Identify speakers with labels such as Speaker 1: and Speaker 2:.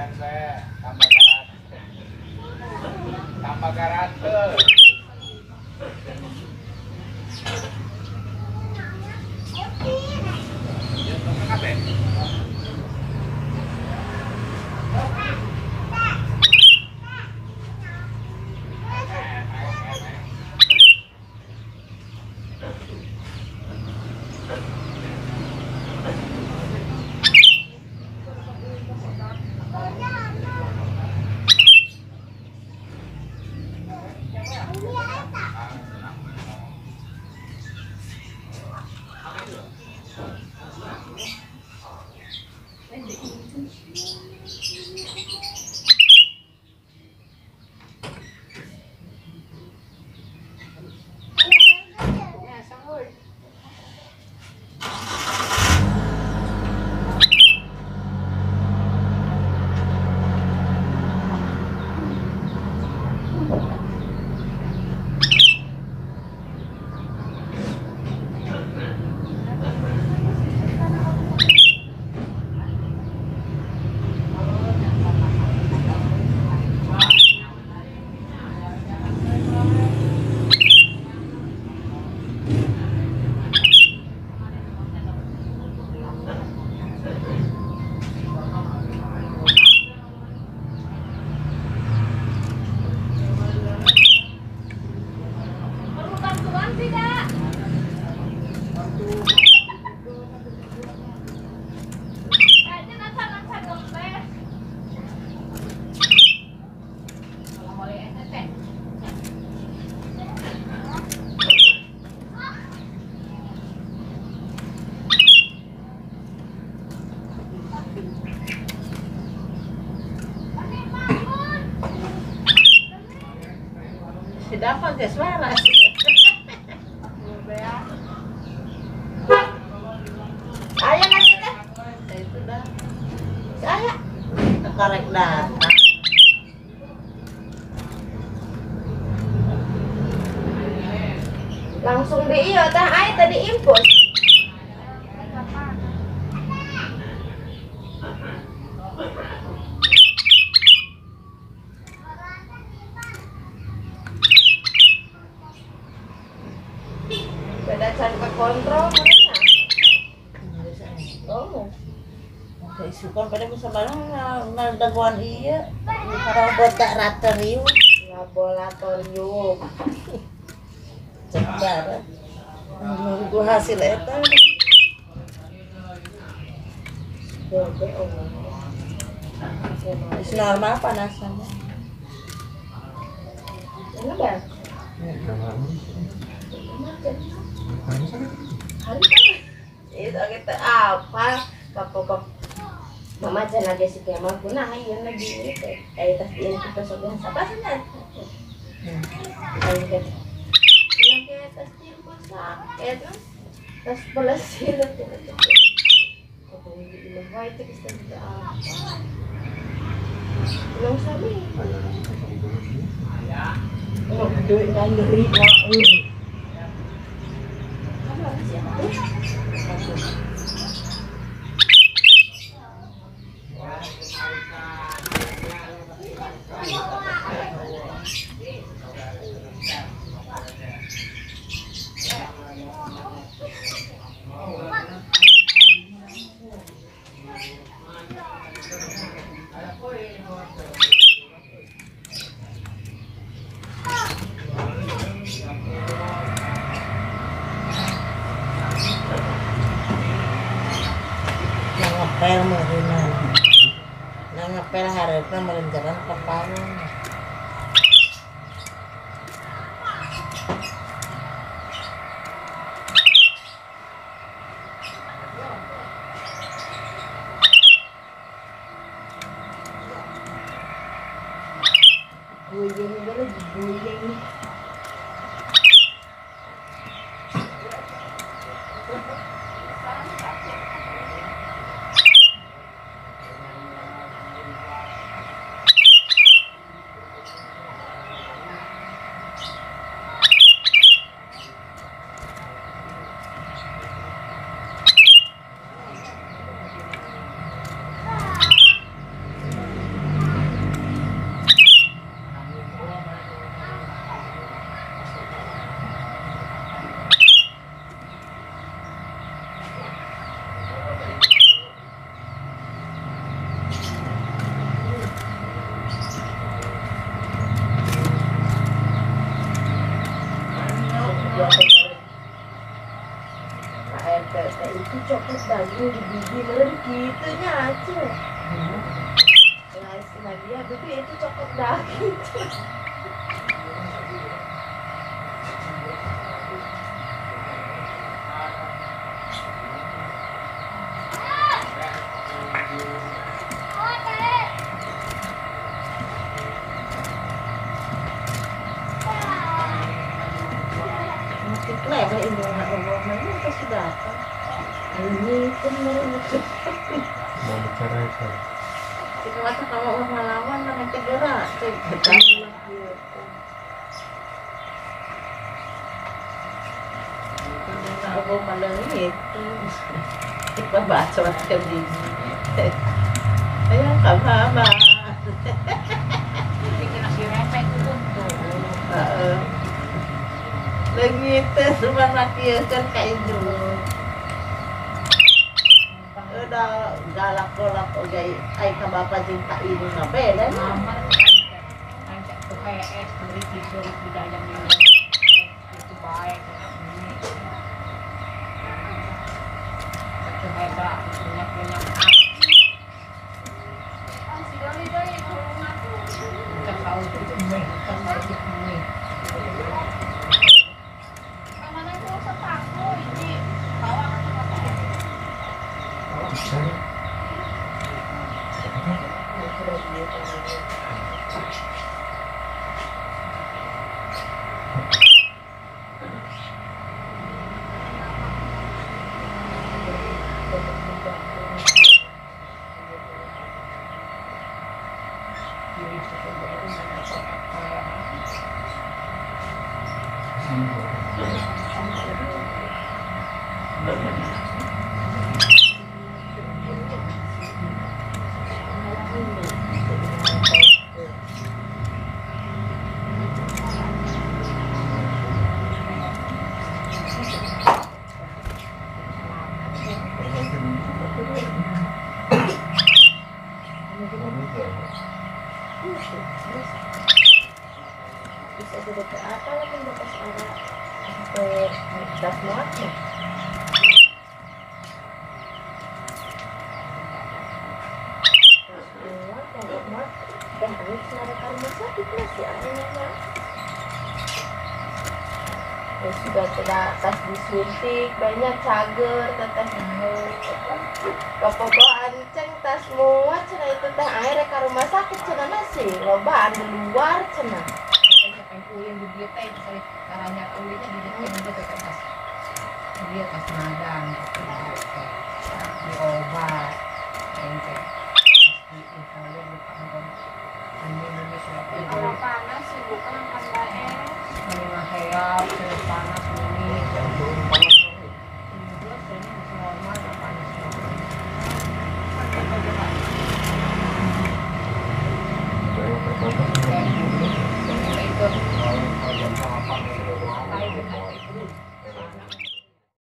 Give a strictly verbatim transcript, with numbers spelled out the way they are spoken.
Speaker 1: tambah karat tambah karat
Speaker 2: dapat ya suara. Ayo nanti dah. Itu dah. Saya karek datang.
Speaker 3: Langsung di iyo tah ai tadi impus. Beda cara kontrol mana?
Speaker 2: Oh. Kayak suka pada bisa barang nal daguan iya. Kalau buat tak rata riu.
Speaker 3: Laboratorium.
Speaker 2: Cepat. Menunggu hasil eta.
Speaker 3: Dobe oh.
Speaker 2: Is normal panasannya.
Speaker 3: Ini dah. Itu kita apa? Kapok Mama jangan lagi si kemal guna ayo lagi ini kayak tas ini kita sudah apa saja. Ayo kita lagi tas di rumah sakit tas belas itu itu. Apa ini di rumah itu kita tidak apa. Belum sami. Oh, duit kan dari
Speaker 2: ngepel meureunna. Nah ngepel hareupeuna melenjaran kepala.
Speaker 3: Guyeng itu lagi guyeng. coklat daging di biji meren gitu nya aja.
Speaker 2: Hmm.
Speaker 3: Lah istilah dia Bibi itu coklat daging.
Speaker 2: Makin kelewat ini anak rombongan itu sudah apa? Ini pun mereka.
Speaker 1: Mau bicara itu.
Speaker 2: Kita waktu kalau orang lawan orang tegera, tegera. Aku pandang itu, kita baca baca di ayah kamu apa?
Speaker 4: Bikin nasi repek itu tuh.
Speaker 2: Lagi tes rumah mati kan kayak itu. Udah galak galak oke, ay ka bapak cinta ini ngapain?
Speaker 4: Mama angkat tuh kayak es beri tidur di dalam ini. Itu baik. Itu hebat, punya punya hak. Kita tahu itu mie, kita tahu itu mie.
Speaker 1: Bicara.
Speaker 3: Bisa jadi apa lagi bekas arah sampai das muatnya. Das muat, kalau muat, dan harus narik rumah sakit masih ada. Ya sudah tidak tas disuntik banyak cager teteh kepogoan ceng tas muat cina itu teh air ke rumah sakit cina masih lobaan di luar cina
Speaker 4: Yang ulin di dia teh itu caranya ulinnya di dia itu ke tas. Dia tas madang di obat ente. Pasti itu dia bukan ini ini sudah
Speaker 3: kalau panas sih bukan